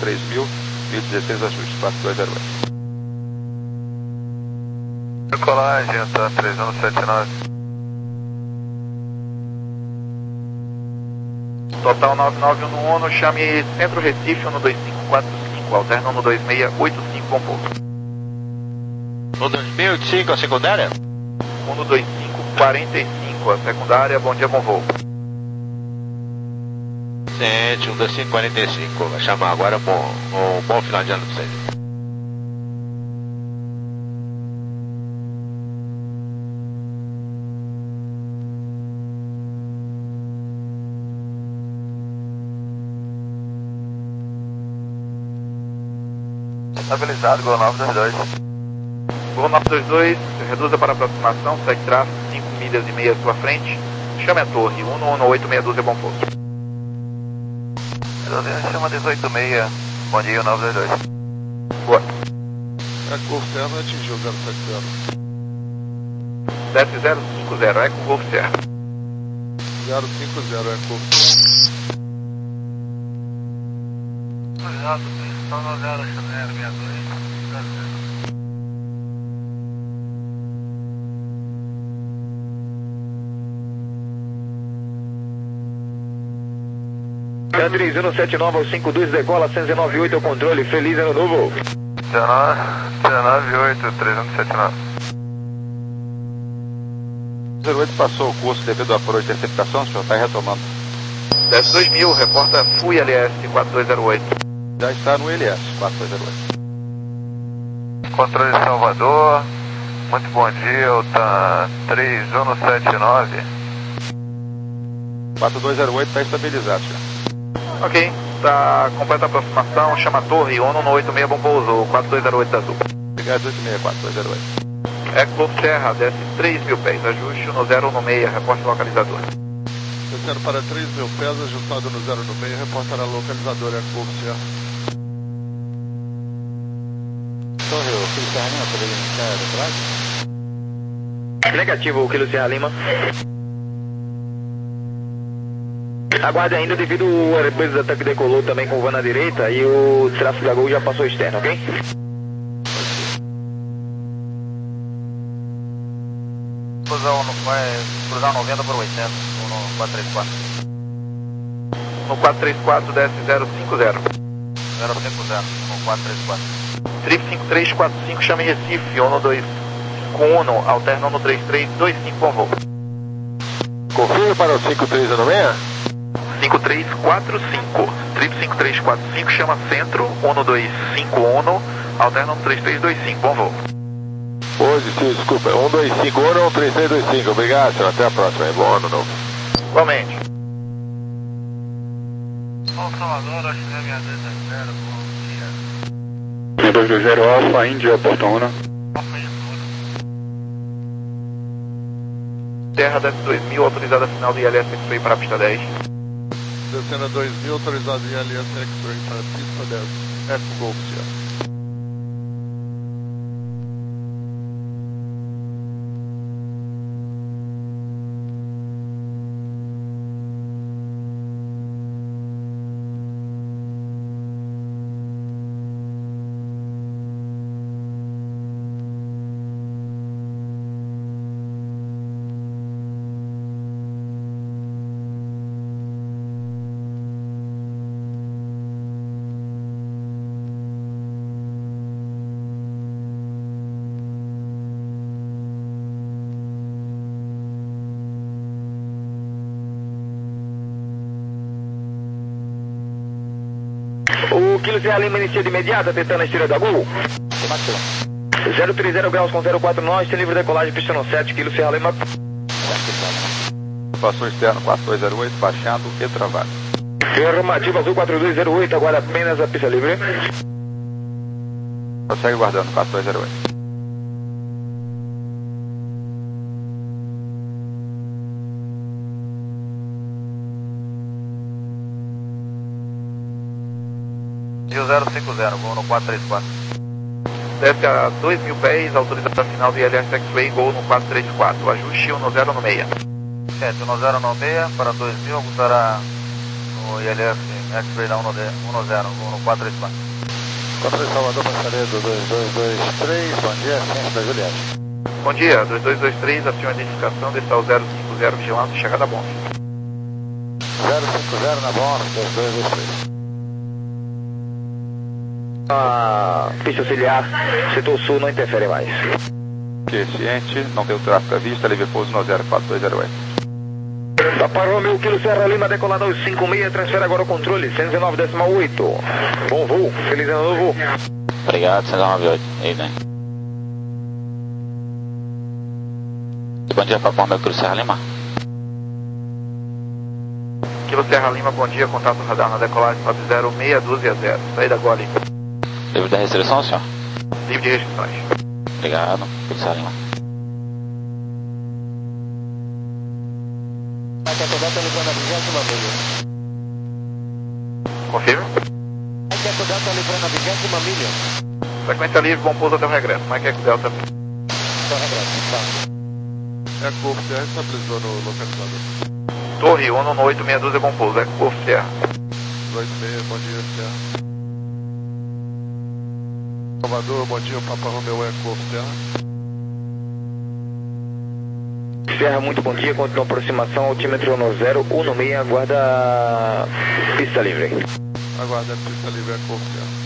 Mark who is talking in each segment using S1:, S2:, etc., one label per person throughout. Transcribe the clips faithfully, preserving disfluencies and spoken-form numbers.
S1: três mil, mil e dezesseis ajuste, quatro dois zero oito.
S2: Decolagem, tá três um sete nove.
S3: Total nove nove um no Uno, chame Centro Recife um dois cinco quatro cinco, alterna um dois seis oito cinco, bom pouso.
S4: um dois seis oito cinco, a secundária?
S3: um dois cinco quatro cinco, a secundária, bom dia, bom voo.
S4: Sente, um dois cinco quatro cinco, vai chamar agora, bom, um bom final de ano pra vocês.
S2: Estabilizado, Gol nove dois dois.
S3: Gol nove dois dois, reduza para aproximação, segue tráfego, cinco milhas e meia à sua frente. Chame a torre, um um oito seis doze, bom pouso.
S2: Reduzindo, chama dezoito seis, bom dia, nove dois dois.
S3: Boa.
S1: É Golf Serra, atingiu zero sete zero.
S3: Desce zero cinco zero, é com Golf Serra.
S1: zero cinco zero, é Golf Serra.
S2: Obrigado, estão no zero zero seis dois.
S5: André zero sete nove ao cinco dois, decola cento e nove oito ao controle, feliz ano novo.
S2: dezenove oito, três um sete nove.
S1: zero oito passou o curso devido à por de interceptação, senhor, está retomando.
S3: Desce dois mil, reporta F U I L S quatro dois zero oito.
S1: Já está no L S, quatro dois zero oito.
S2: Controle de Salvador, muito bom dia, o tá três um sete nove.
S1: quatro dois zero oito está estabilizado, senhor.
S3: Ok, tá completa a aproximação, chama a torre, um um oito seis, bom pouso, quatro dois zero oito da Azul.
S1: Obrigado, oito seis quatro dois zero oito.
S3: É Golf Serra, desce três mil pés, ajuste no zero um seis, reporte localizador.
S1: Descendo para três mil pés, ajustado no zero um seis, reportará localizador, é Golf Serra.
S6: Torre, o Kilo Serra Lima, poderia iniciar a decolagem?
S5: Negativo, o Kilo Serra Lima. Aguarde ainda devido o aeroporto da TAP decolou também com o voo na direita e o tráfego da Gol já passou externo, ok?
S2: Vai cruzar noventa por oitocentos, no quatro três quatro.
S3: No quatro três quatro, desce zero cinco zero.
S2: zero cinco zero, no quatro três quatro.
S3: Trip cinco três quatro cinco, chame Recife, um dois cinco um, alterna um três três dois cinco, bom voo.
S1: Confirme para o cinco três zero seis.
S3: cinco três quatro cinco, Trip cinco três quatro cinco, chama Centro, um dois cinco um, alterna um três três dois cinco, bom voo.
S1: Hoje, sim, desculpa, um dois cinco um, um três três dois cinco, obrigado, senhor, até a próxima, é bom ano novo.
S3: Igualmente.
S2: Bom Salvador, oito seis dois zero, bom dia.
S5: dois dois zero Alfa, Índia, Porto Uno.
S3: Terra desce dois mil, autorizada final do I L S X-Ray para a pista dez.
S1: Descendo a dois mil, autorizado em I L S X-Ray para a pista dez, F Golf Serra.
S5: O Kilo Serra Lima inicia de imediato, tentando a esteira da Gol. zero três zero graus com zero quatro nós, tem livre decolagem, pista no sete, Kilo Serra Lima.
S1: Passou externo quatro dois zero oito, baixado e travado.
S5: Afirmativo Azul quatro dois zero oito, agora apenas a pista livre.
S1: Segue guardando quatro dois zero oito.
S2: E o zero cinco zero, vou no quatro três quatro.
S3: Desce a dois mil pés, autorização final do I L S X-Ray, Gol no quatro três quatro, ajuste no zero um seis.
S2: Certo, no zero um seis para dois mil, estará no I L S X-Ray da um zero, um quatro três quatro.
S6: quatro três Salvador, passaredo dois dois dois três, bom dia, ciência da Juliette.
S3: Bom dia, dois dois dois três, aciona a identificação, destal zero cinco zero, vigilância, chegada a bom.
S6: zero cinco zero na bom, dois dois dois três.
S5: A pista auxiliar, setor sul não interfere mais.
S7: Que ciente, não tem o tráfego à vista, livre pouso no zero quatro dois zero oito.
S5: Papa Romeo, Kilo Serra Lima, decolado aos cinco seis, transfere agora o controle, cento e dezenove vírgula oito. Bom voo, feliz ano novo.
S6: Obrigado, cento e dezenove vírgula oito. Aí, né? Bom dia, Papa Romeo, Kilo Serra Lima.
S3: Kilo Serra Lima, bom dia, contato radar na decolagem, sobe zero seis doze a zero, saída agora, hein?
S6: Livre da restrição, senhor?
S3: Livre de restrições.
S6: Obrigado, Kilo Serra Lima.
S8: Aqui a Kodak está livrando a vigésima milha.
S3: Confirme.
S8: Aqui a Kodak está livrando a vigésima milha.
S3: Frequência livre, bom pouso até o regresso. Como é que é que Delta?
S8: Até o regresso, tá.
S1: Eco Serra estabilizou no localizador.
S3: Torre, ONU no oito seis doze, é bom pouso. Eco Serra.
S1: oito seis, bom dia, Serra. Salvador, bom dia, Papa Romeo, Eco Serra.
S5: Serra, muito bom dia, continua aproximação, altímetro no zero um seis, aguarda pista livre.
S1: Aguarda pista livre, Eco Serra.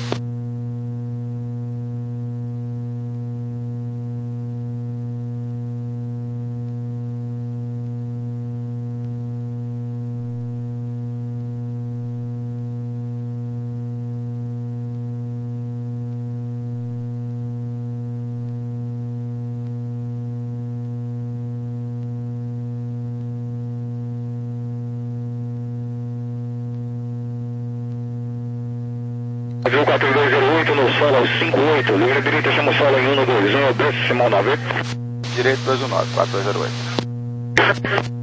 S5: Voo quatro dois zero oito no solo ao cinco oito, livre direita, chama o solo em um dois um, décimo nove.
S7: Direito dois um nove, quatro dois zero oito.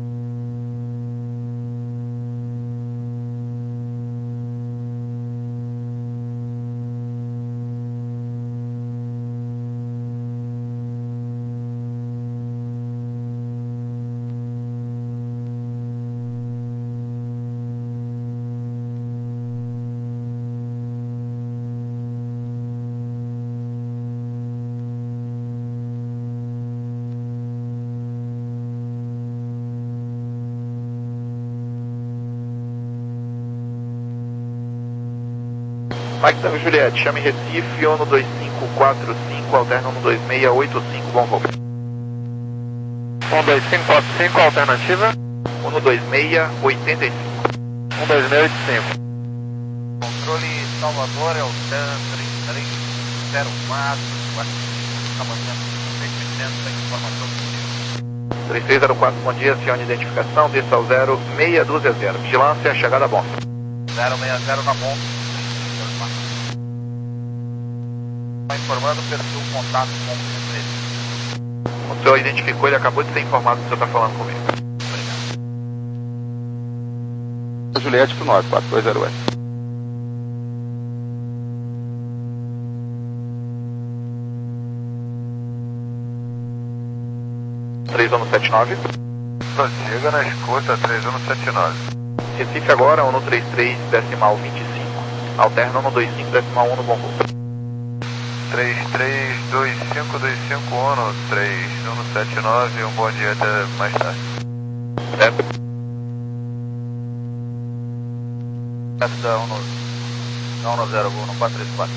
S3: Mike Tango Juliette, chame Recife, ONU dois cinco quatro cinco, alterna ONU dois seis oito cinco, bom voo.
S1: um dois cinco quatro cinco, alternativa.
S3: ONU dois seis oito cinco.
S1: um dois seis oito cinco.
S2: Controle Salvador é o TAN três três zero quatro, quatro cinco, está mantendo cem por cento da informação possível.
S3: três três zero quatro, bom dia, acione identificação, desça ao zero seis doze a zero, vigilância, chegada a bom.
S2: zero seis zero na bom. Informando pelo seu contato com o empresa.
S3: O senhor identificou, ele acabou de ser informado que o senhor está falando comigo.
S2: Obrigado.
S7: Juliette pro nove, quatro dois zero oito.
S3: três um sete nove.
S2: Prossiga na escuta, três um sete nove.
S3: Recife agora, ONU trinta e três, decimal vinte e cinco. Alterna ONU vinte e cinco, decimal um no bom voo.
S2: três três dois cinco dois cinco, ONU três um sete nove, um bom dia até mais tarde.
S3: Certo?
S2: Da ONU, da ONU zero, voo no quatro três quatro.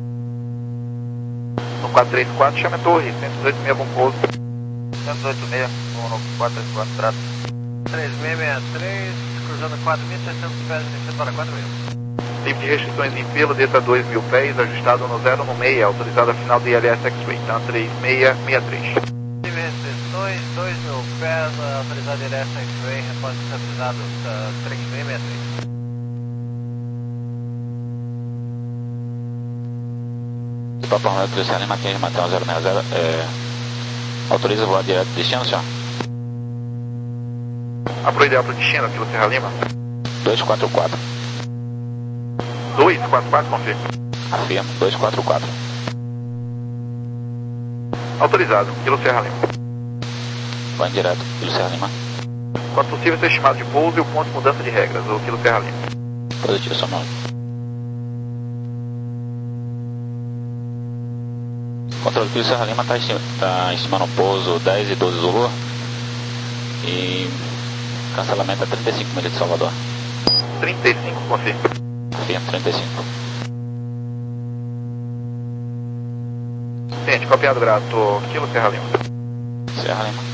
S3: No quatro três quatro, chame a torre, cento e dezoito seis, bom pouso.
S2: cento e dezoito seis, ONU quatro três quatro, trato. três seis seis três, cruzando quatro mil e seiscentos pés, descendo para quatro mil.
S3: Livre de restrições em pelo, desça dois mil pés, ajustado no zero no meio, autorizado a final de I L S X-Ray, TAN três seis seis três.
S2: Livre restrições, dois mil pés, autorizado I L S X-Ray, repórter estabilizado três seis seis três.
S6: Papa Romeo, Kilo Serra Lima, quem Matão zero seis zero, é... autoriza voar direto de destino, senhor?
S3: Apro ideal para o destino, Kilo Serra Lima.
S6: dois quatro quatro.
S3: dois quatro quatro, confirma.
S6: Afirmo, dois quatro quatro.
S3: Autorizado, Kilo Serra Lima.
S6: Vai direto, Kilo Serra Lima.
S3: Quanto possível, ser estimado de pouso e o ponto de mudança de regras, o Kilo Serra Lima.
S6: Positivo, Samuel. Controle Kilo Serra Lima está em, cima, tá em cima no pouso dez e doze Zulu. E cancelamento a trinta e cinco milhas de Salvador.
S3: trinta e cinco, confirma.
S6: Confirma, trinta e cinco.
S3: Gente, copiado grato. Kilo Serra Lima.
S6: Serra Lima.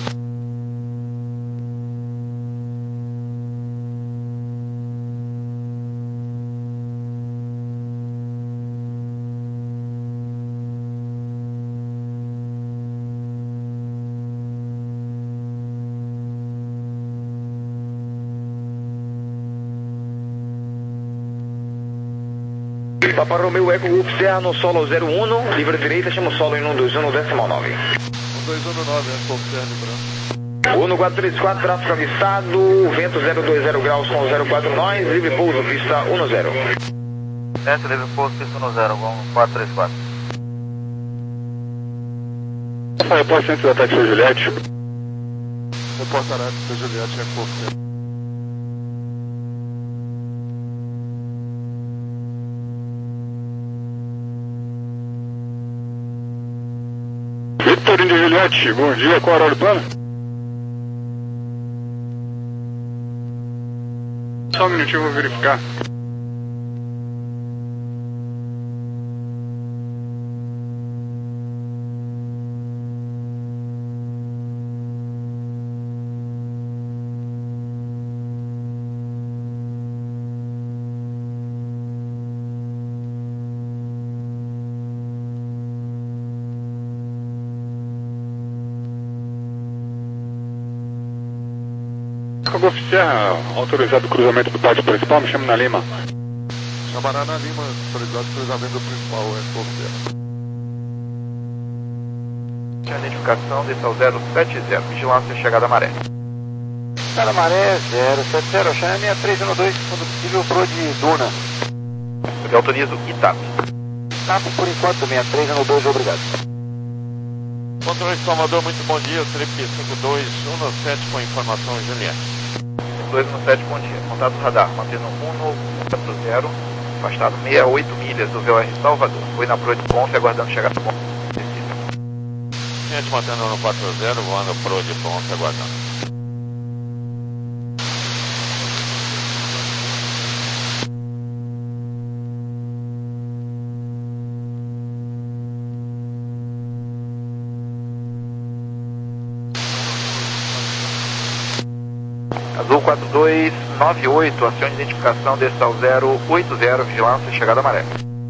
S5: Papa Romeo Eco Golf Serra no solo zero um, livre direita, chama o solo em um dois um, decimal nove.
S1: um dois um nove, é Golf Serra lembrando.
S5: um quatro três quatro, tráfego avistado, vento zero dois zero graus com zero quatro nós, livre pouso, pista um zero.
S2: Desce, livre pouso, pista um zero, vamos quatro três quatro.
S7: Repórter centro do ataque São Juliette.
S1: Repórter Arate, São Juliette, é Golf Serra.
S7: Vitorino de Juliette, bom dia, qual é o horário do plano? Só um minutinho, vou verificar. Golf Serra, autorizado o cruzamento do pátio principal, me chama na Lima.
S1: Chamará na Lima, autorizado o cruzamento do principal, é Golf Serra.
S3: Identificação desse ao zero sete zero, vigilância chegada à maré.
S8: Chegada à maré, zero sete zero, chama seis três um dois, quando possível, pro de Duna.
S3: Eu autorizo I T A P.
S8: I T A P por enquanto, seis três um dois, obrigado.
S4: Controle de Salvador, muito bom dia, Trip cinco dois um sete com informação Juliette.
S3: dois um sete, bom dia. Contato radar, mantendo um quatro zero, afastado sessenta e oito milhas do V O R Salvador. Foi na proa de Conf, aguardando chegada do ponto.
S4: Gente, mantendo no quatro zero, voando pro de Ponce, aguardando.
S3: Azul quatro dois nove oito, acione de identificação desse ao zero oito zero, vigilância chegada à maré.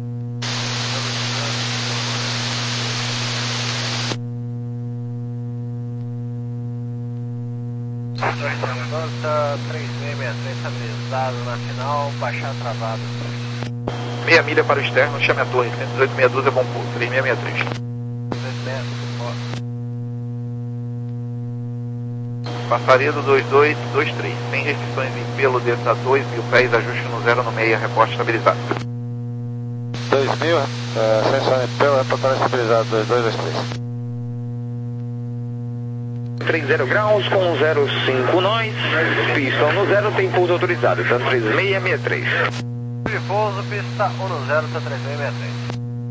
S8: Delta três seis seis três estabilizado na final, baixar travado.
S3: Meia milha para o externo, chame a torre, cento e dezoito meia dúzia, bom pouso, três seis seis três. Passaredo dois dois dois três, sem restrições em pelo desce a dois mil pés, ajuste no zero no meia, reporte estabilizado.
S8: dois mil, uh, sem som em pelo, reportar estabilizado, dois dois dois três.
S5: trinta graus com zero cinco nós, pista um zero, tem pouso autorizado, tá três seis seis três.
S8: De pouso, pista um zero, tá três seis seis três.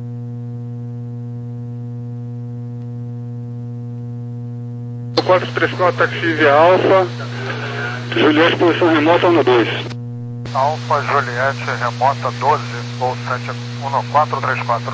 S7: quatro três quatro, taxi via Alfa, Juliette, posição remota um dois.
S2: Alfa Juliette, remota doze, ou sete um quatro três quatro.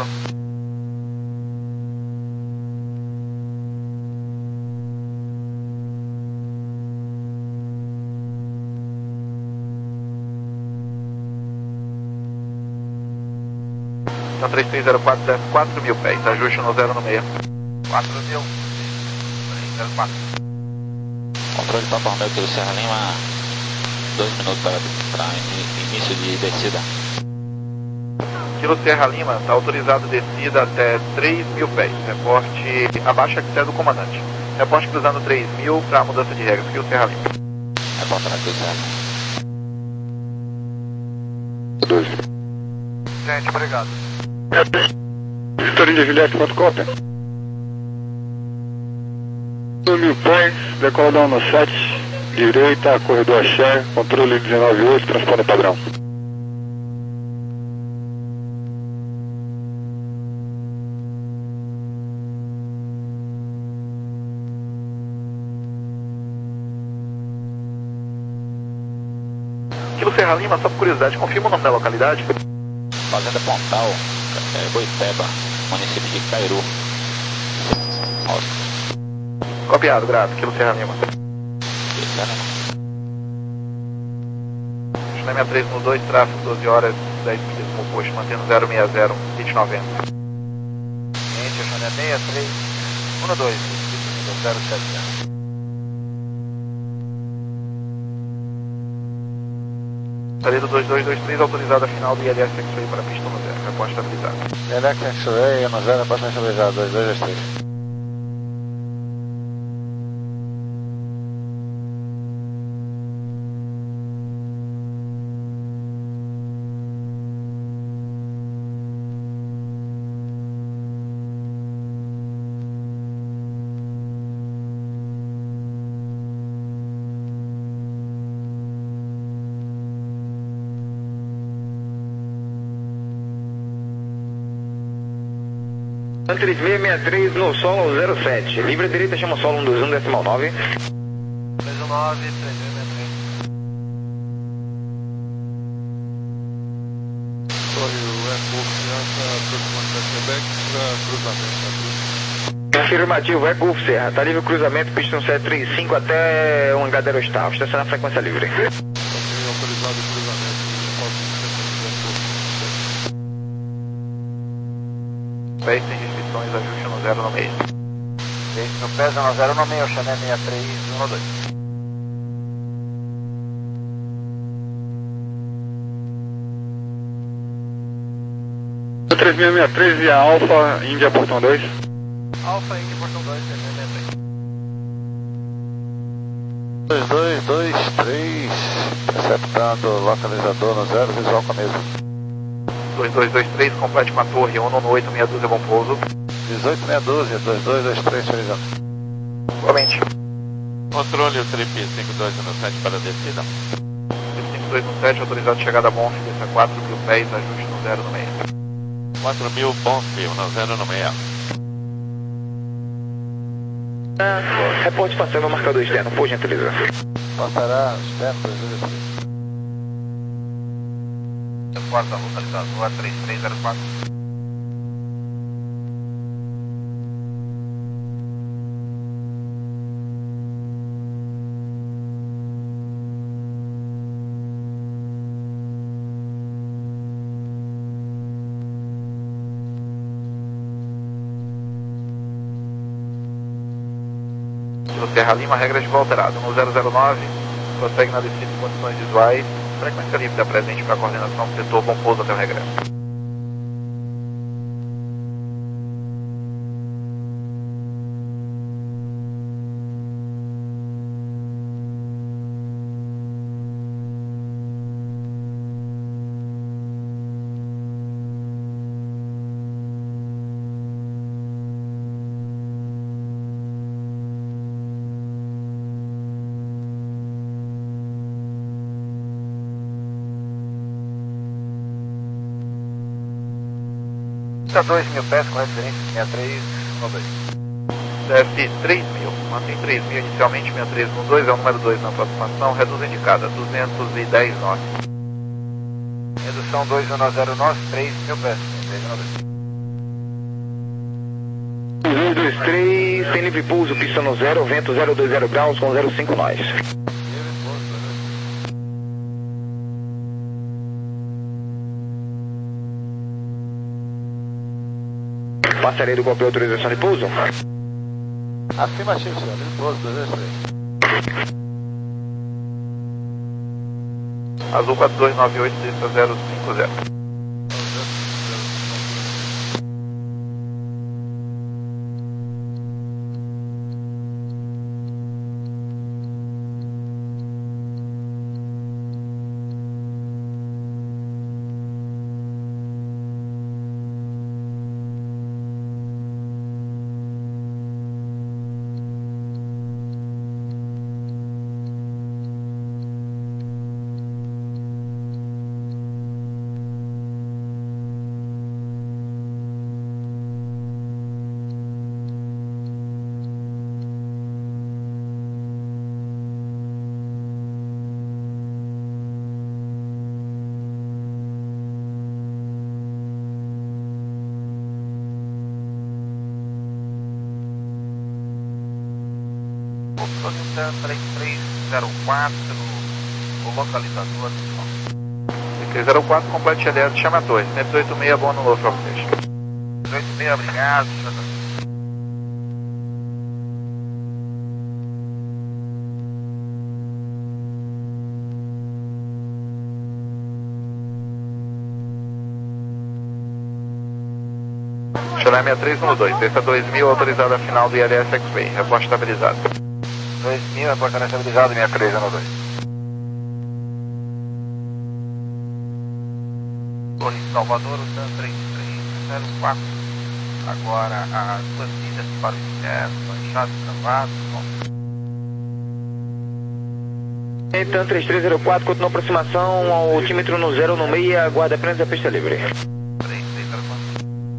S3: Então três três zero quatro, desce quatro mil pés, ajuste no zero no meia.
S2: quatro mil. três quatro.
S6: Controle Papa Romeo Kilo Serra Lima, dois minutos para, para in, início de descida.
S3: Kilo Serra Lima, está autorizado descida até três mil pés, reporte abaixo que do comandante. Reporte cruzando três mil para mudança de regras, Kilo Serra Lima.
S6: Reporte na Kilo Serra Lima.
S7: dois.
S2: Gente, obrigado.
S7: Vitorino de Juliette, quanto cópia? dois mil pés, decoladão no sete, direita, corredor Axé, controle dezenove oito, transponder padrão.
S3: Kilo Serra Lima, só por curiosidade, confirma o nome da localidade?
S6: Fazenda Pontal, é, Boiteba, município de Cairu. Nossa.
S3: Copiado, grato, Kilo Serra Lima. China sessenta e três no dois, tráfego doze horas, dez milhas no posto, mantendo zero seis zero, vinte e noventa.
S8: Gente, China sessenta e três, um dois, zero sete zero.
S3: Saída dois dois dois três, autorizada final do I L S X-Ray para pista no zero, reposta estabilizado.
S4: I L S X-Ray no zero, reposta estabilizado, dois dois dois três.
S5: três seis seis três no solo zero sete, livre direita chama solo um dois um decimal nove.
S8: dois um nove, três seis seis três.
S1: Corre o Eco Confiança, aproximando da Quebec para cruzamento.
S5: Afirmativo, Eco Serra, tá livre cruzamento, pista sete três cinco até um hangar de aerostal, estaciona a frequência livre.
S1: Ok, autorizado o cruzamento.
S3: Pés sem restrições, ajuste no zero no meio.
S8: Gente, no pé zero zero no meio, China sessenta e três, um dois.
S7: três seis seis três via Alfa, Índia, portão dois.
S8: Alfa, Indy, portão dois, três seis seis três.
S4: dois dois dois três, interceptando localizador no zero, visual com a mesa.
S3: dois dois dois três, complete com a torre, ONU no oito seis doze, bom pouso.
S4: dezoito seis doze, dois dois dois três, felizão.
S3: Igualmente.
S4: Controle o trip cinco dois um sete para a descida.
S3: cinco dois um sete, autorizado chegada a Bonf, desça quatro mil pés, ajuste no zero no meio.
S4: quatro mil Bonf, no zero no meio.
S5: Reporte passando o marcador externo, por gentileza.
S4: Passará externo, dois dois três.
S2: Quarta localizador três três zero quatro.
S3: No Serra Lima, regras de voo alterado. No zero zero nove, prossegue na descida em condições visuais. Frequência livre da presente para a coordenação do setor, bom pouso até o regresso.
S8: dois mil pés com referência sessenta e três, um dois.
S3: Deve três mil, mantém três mil inicialmente, sessenta e três um dois é o número dois na aproximação, reduz indicada, duzentos e dez nós.
S8: Redução dois um zero nove, três mil pés.
S5: dois dois três, sem livre pouso, pista no zero, vento zero dois zero graus com zero cinco nós. Passareiro, qual é a autorização de pouso?
S4: Afirmativo, senhor. Pouso, dois dois três.
S3: Azul quatro dois nove oito, desça zero cinco zero.
S2: controle três três zero quatro, o localizador.
S3: três três zero quatro, complete G D S, chama a torre. cento e oitenta e seis, bom no low from station.
S2: cento e oitenta e seis, obrigado.
S3: Channel sessenta e três um dois, desça dois mil, autorizada final do I L S X-Way, reporte estabilizado.
S2: dois mil, reporte estabilizado, sessenta e três um dois. Torre Salvador, o TAM três três zero quatro. Agora as duas milhas para o externo, manchado, travado.
S5: TAM três três zero quatro, continua aproximação ao altímetro no zero no meio, aguarda apenas a pista livre.
S2: três três zero quatro.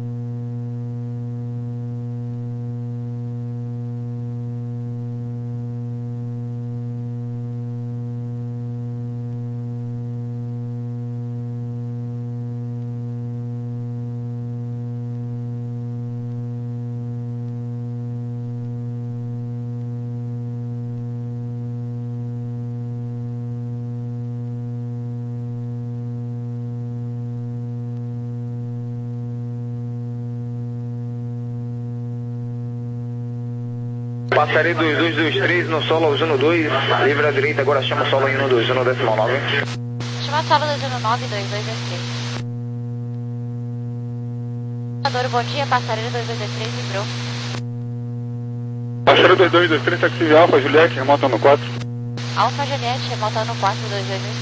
S5: Passaria dos dois dois três no solo Juno dois, livre à direita, agora chama o solo Juno dois, Juno decimal nove.
S9: Chama solo do Juno nove, dois dois dois três. Adoro, bom dia, passareira dois dois dois três, vibrou.
S7: Passareira dois dois dois três, taxi Alfa, Juliette, remota no quatro.
S9: Alfa Juliette, remota no quatro, dois dois dois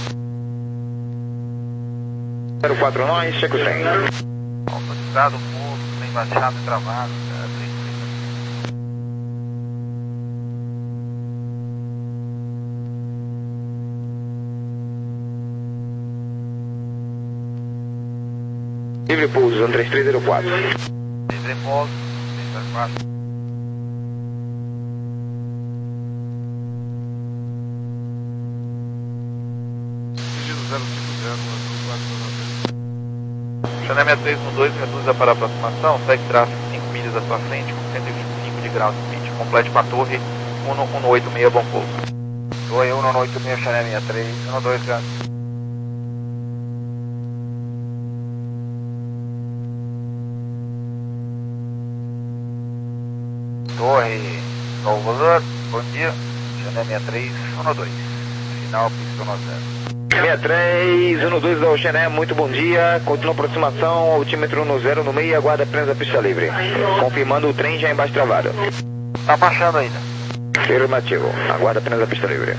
S9: três.
S5: zero quatro nós, checa o trem.
S2: Autorizado, pouso, trem baixado e travado.
S5: Livre pouso, três três zero quatro.
S2: Livre pouso, três três zero quatro.
S1: zero cinco zero,
S3: Channel sessenta e três um dois, reduza para aproximação, segue tráfego cinco milhas à sua frente com cento e vinte e cinco de grau de speed. Complete com a torre um um oito seis, bom pouso.
S2: Torre um um oito seis, Channel sessenta e três, um dois zero. Torre Salvador, bom dia, Channel sessenta e três, um dois, final pista zero.
S5: sessenta e três um dois da Oceané, muito bom dia, continua aproximação, altímetro no zero no meio, aguarda apenas a pista livre. Confirmando o trem já embaixo travado.
S2: Tá baixando ainda.
S5: Afirmativo, aguarda apenas a pista livre.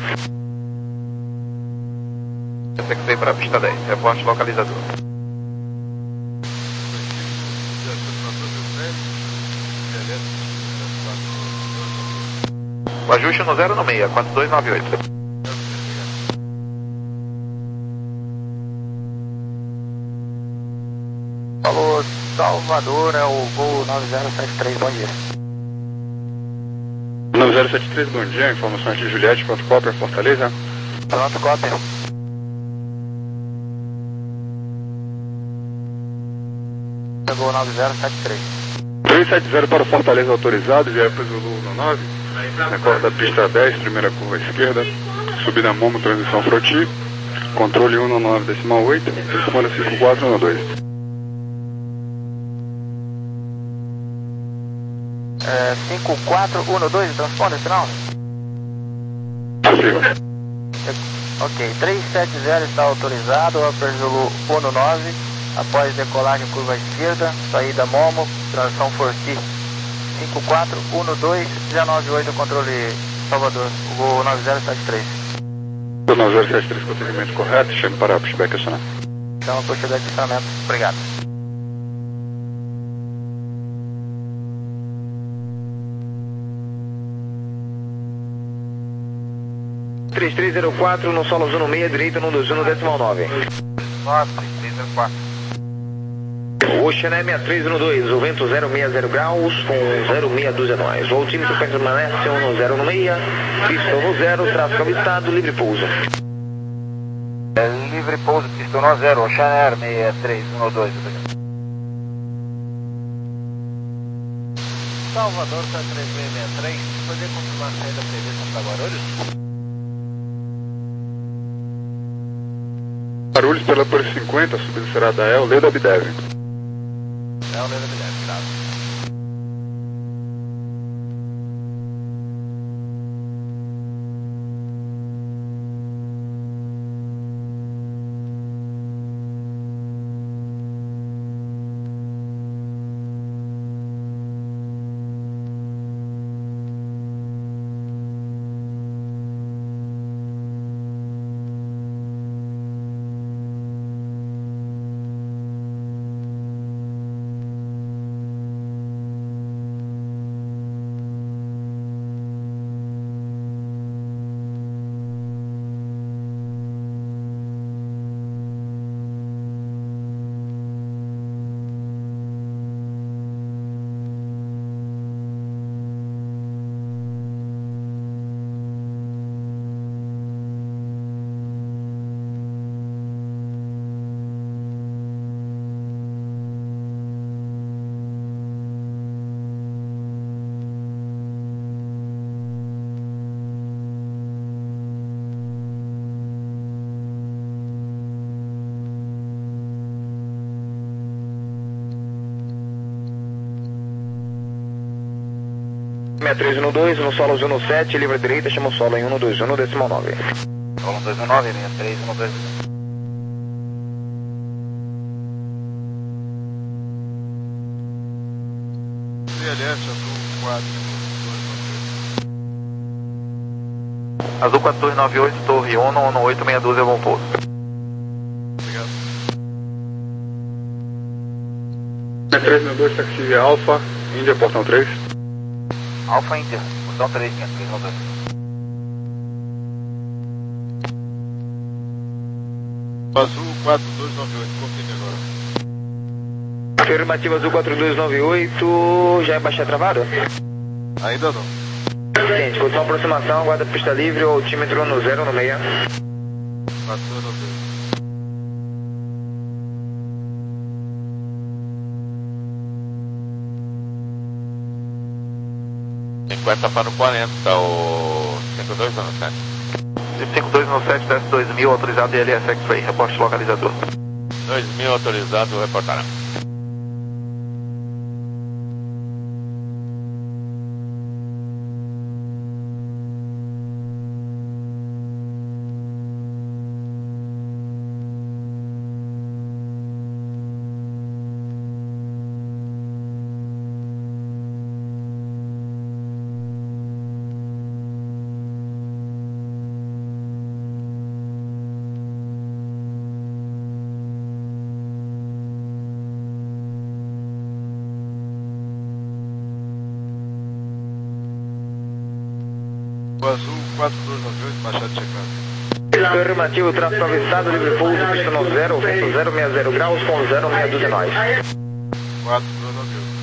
S3: X-Way para a pista dez, reporte localizador. O ajuste no zero no meio, quatro dois nove oito.
S2: Falou, Salvador, é o voo nove zero sete três, bom dia.
S7: nove zero sete três, bom dia, informações de Juliette, pronto cópia, Fortaleza.
S2: Pronto, cópia. Voo nove zero sete três.
S7: três sete zero para o Fortaleza autorizado, já depois o Lula nove. Recorda a pista dez, primeira curva à esquerda, subida Momo, transição Froti, controle um nove decimal oito, responda cinco quatro um dois.
S2: É, cinco quatro um dois, transponder final?
S7: Possível.
S2: Ok, três sete zero está autorizado, Upper Zulu um nove, após decolagem curva à esquerda, saída Momo, transição Forti. cinco quatro um dois, um nove oito, controle Salvador, voo nove zero sete três.
S7: nove zero sete três, procedimento correto, chame para a pushback acionar.
S2: Chama pushback acionamento, obrigado.
S5: três três zero quatro no solo Juno seis, direita no Juno decimal nove.
S2: nove três três zero quatro.
S5: Oceané sessenta e três um dois, o vento zero seis zero graus com zero seis dúzia nós. O altímetro permanece um zero no meio, pista no zero, tráfego avistado, livre pouso.
S2: É, livre pouso, pista no zero, Oceané sessenta e três um dois.
S8: Salvador, tá três seis seis três, poder confirmar a saída prevista para Guarulhos?
S7: Guarulhos pela Torre cinquenta, subindo será da El, Leda Abdev.
S8: É o Leda Abdev, claro.
S5: seis três um dois, no solo um no sete, livre direita, chama o solo em um dois um, decimal nove.
S2: Solo dois um nove, linha três um dois.
S1: C L S, azul quatro dois nove oito.
S3: Azul quatro dois nove oito, Torre um, no oito seis dois é bom pouso.
S1: Obrigado.
S7: seis três um dois, taxi Alfa, Índia, portão três.
S2: Alfa Índia, portão três, linha três um dois.
S1: Azul quatro dois nove oito, confirme agora.
S5: Afirmativo Azul quatro dois nove oito, já é baixa travado?
S1: Ainda não.
S5: Gente, condição aproximação, guarda pista livre, altímetro no zero no meia.
S1: quatro dois nove oito.
S4: cinquenta para o quarenta, o cinquenta e dois no sete.
S3: cinquenta e dois no sete, desce dois mil, autorizado I L S X-Ray, reporte localizador.
S4: dois mil autorizado, reportará.
S1: O azul quatro dois nove oito, baixado checado.
S5: Afirmativo, tráfego avistado, livre pouso, pista no zero, vento zero seis zero graus, com zero seis dois é nóis.
S1: quatro dois nove oito.